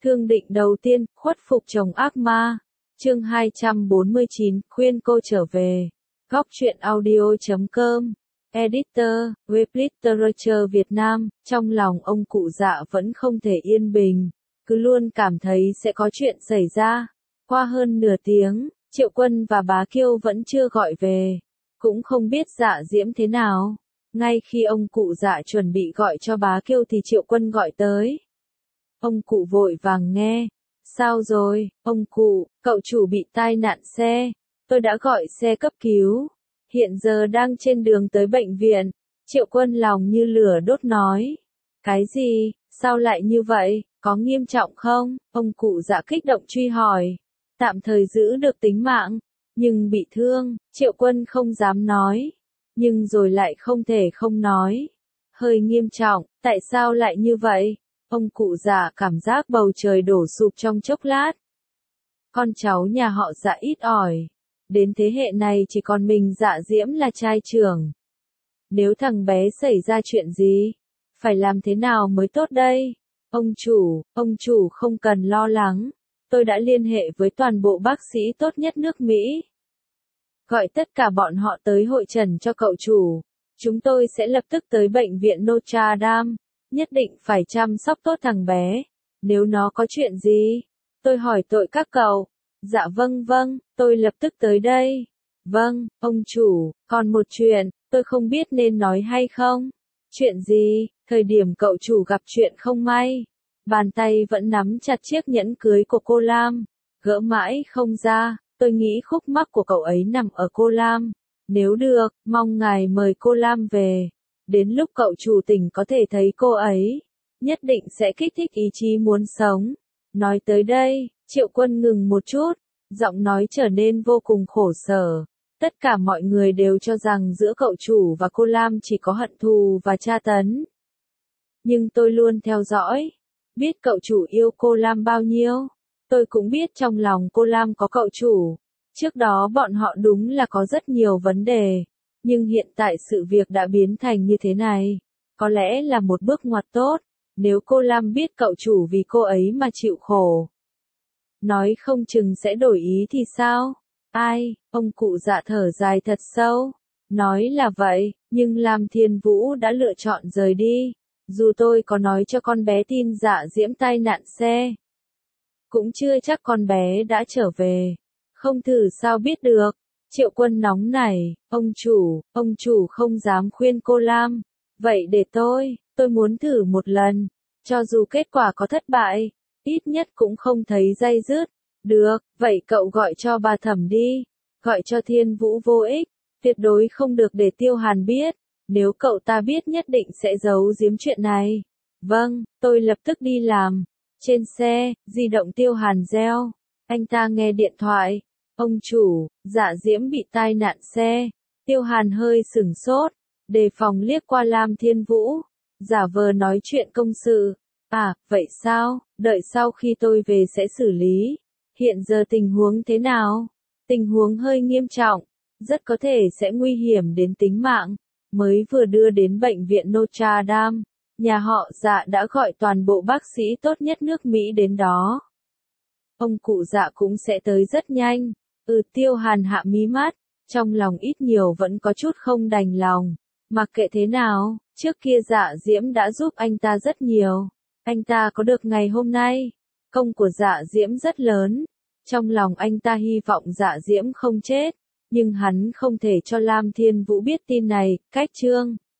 Thương định đầu tiên, khuất phục chồng ác ma. Chương 249, khuyên cô trở về. Góc truyện audio.com. Editor, Web Literature Việt Nam. Trong lòng ông cụ Dạ vẫn không thể yên bình, cứ luôn cảm thấy sẽ có chuyện xảy ra. Qua hơn nửa tiếng, Triệu Quân và Bá Kiêu vẫn chưa gọi về, cũng không biết Dạ Diễm thế nào. Ngay khi ông cụ Dạ chuẩn bị gọi cho Bá Kiêu thì Triệu Quân gọi tới. Ông cụ vội vàng nghe. Sao rồi, ông cụ, cậu chủ bị tai nạn xe. Tôi đã gọi xe cấp cứu, hiện giờ đang trên đường tới bệnh viện. Triệu Quân lòng như lửa đốt nói. Cái gì, sao lại như vậy, có nghiêm trọng không? Ông cụ Dạ kích động truy hỏi. Tạm thời giữ được tính mạng, nhưng bị thương. Triệu Quân không dám nói, nhưng rồi lại không thể không nói. Hơi nghiêm trọng, tại sao lại như vậy? Ông cụ Dạ cảm giác bầu trời đổ sụp trong chốc lát. Con cháu nhà họ Dạ ít ỏi, đến thế hệ này chỉ còn mình Dạ Diễm là trai trưởng. Nếu thằng bé xảy ra chuyện gì, phải làm thế nào mới tốt đây? Ông chủ không cần lo lắng, tôi đã liên hệ với toàn bộ bác sĩ tốt nhất nước Mỹ. Gọi tất cả bọn họ tới hội trần cho cậu chủ. Chúng tôi sẽ lập tức tới bệnh viện Notre Dame. Nhất định phải chăm sóc tốt thằng bé. Nếu nó có chuyện gì, tôi hỏi tội các cậu. Dạ vâng, tôi lập tức tới đây. Vâng, ông chủ, còn một chuyện, tôi không biết nên nói hay không. Chuyện gì? Thời điểm cậu chủ gặp chuyện không may, bàn tay vẫn nắm chặt chiếc nhẫn cưới của cô Lam. Gỡ mãi không ra, tôi nghĩ khúc mắc của cậu ấy nằm ở cô Lam. Nếu được, mong ngài mời cô Lam về. Đến lúc cậu chủ tỉnh có thể thấy cô ấy, nhất định sẽ kích thích ý chí muốn sống. Nói tới đây, Triệu Quân ngừng một chút, giọng nói trở nên vô cùng khổ sở. Tất cả mọi người đều cho rằng giữa cậu chủ và cô Lam chỉ có hận thù và tra tấn. Nhưng tôi luôn theo dõi, biết cậu chủ yêu cô Lam bao nhiêu. Tôi cũng biết trong lòng cô Lam có cậu chủ. Trước đó bọn họ đúng là có rất nhiều vấn đề. Nhưng hiện tại sự việc đã biến thành như thế này. Có lẽ là một bước ngoặt tốt. Nếu cô Lam biết cậu chủ vì cô ấy mà chịu khổ, nói không chừng sẽ đổi ý thì sao? Ai, ông cụ Dạ thở dài thật sâu. Nói là vậy, nhưng Lam Thiên Vũ đã lựa chọn rời đi. Dù tôi có nói cho con bé tin Dạ Diễm tai nạn xe, cũng chưa chắc con bé đã trở về. Không thử sao biết được. Triệu Quân nóng nảy. Ông chủ không dám khuyên cô Lam. Vậy để tôi muốn thử một lần. Cho dù kết quả có thất bại, ít nhất cũng không thấy day dứt. Được, vậy cậu gọi cho bà Thẩm đi. Gọi cho Thiên Vũ vô ích. Tuyệt đối không được để Tiêu Hàn biết. Nếu cậu ta biết nhất định sẽ giấu giếm chuyện này. Vâng, tôi lập tức đi làm. Trên xe, di động Tiêu Hàn reo. Anh ta nghe điện thoại. Ông chủ, Dạ Diễm bị tai nạn xe. Tiêu Hàn hơi sửng sốt, đề phòng liếc qua Lam Thiên Vũ, giả vờ nói chuyện công sự. À, vậy sao, đợi sau khi tôi về sẽ xử lý. Hiện giờ tình huống thế nào? Tình huống hơi nghiêm trọng, rất có thể sẽ nguy hiểm đến tính mạng. Mới vừa đưa đến bệnh viện Notre Dame, nhà họ Dạ đã gọi toàn bộ bác sĩ tốt nhất nước Mỹ đến đó. Ông cụ Dạ cũng sẽ tới rất nhanh. Tiêu Hàn hạ mí mắt, trong lòng ít nhiều vẫn có chút không đành lòng. Mặc kệ thế nào, trước kia Dạ Diễm đã giúp anh ta rất nhiều. Anh ta có được ngày hôm nay, công của Dạ Diễm rất lớn. Trong lòng anh ta hy vọng Dạ Diễm không chết, nhưng hắn không thể cho Lam Thiên Vũ biết tin này. Cách chương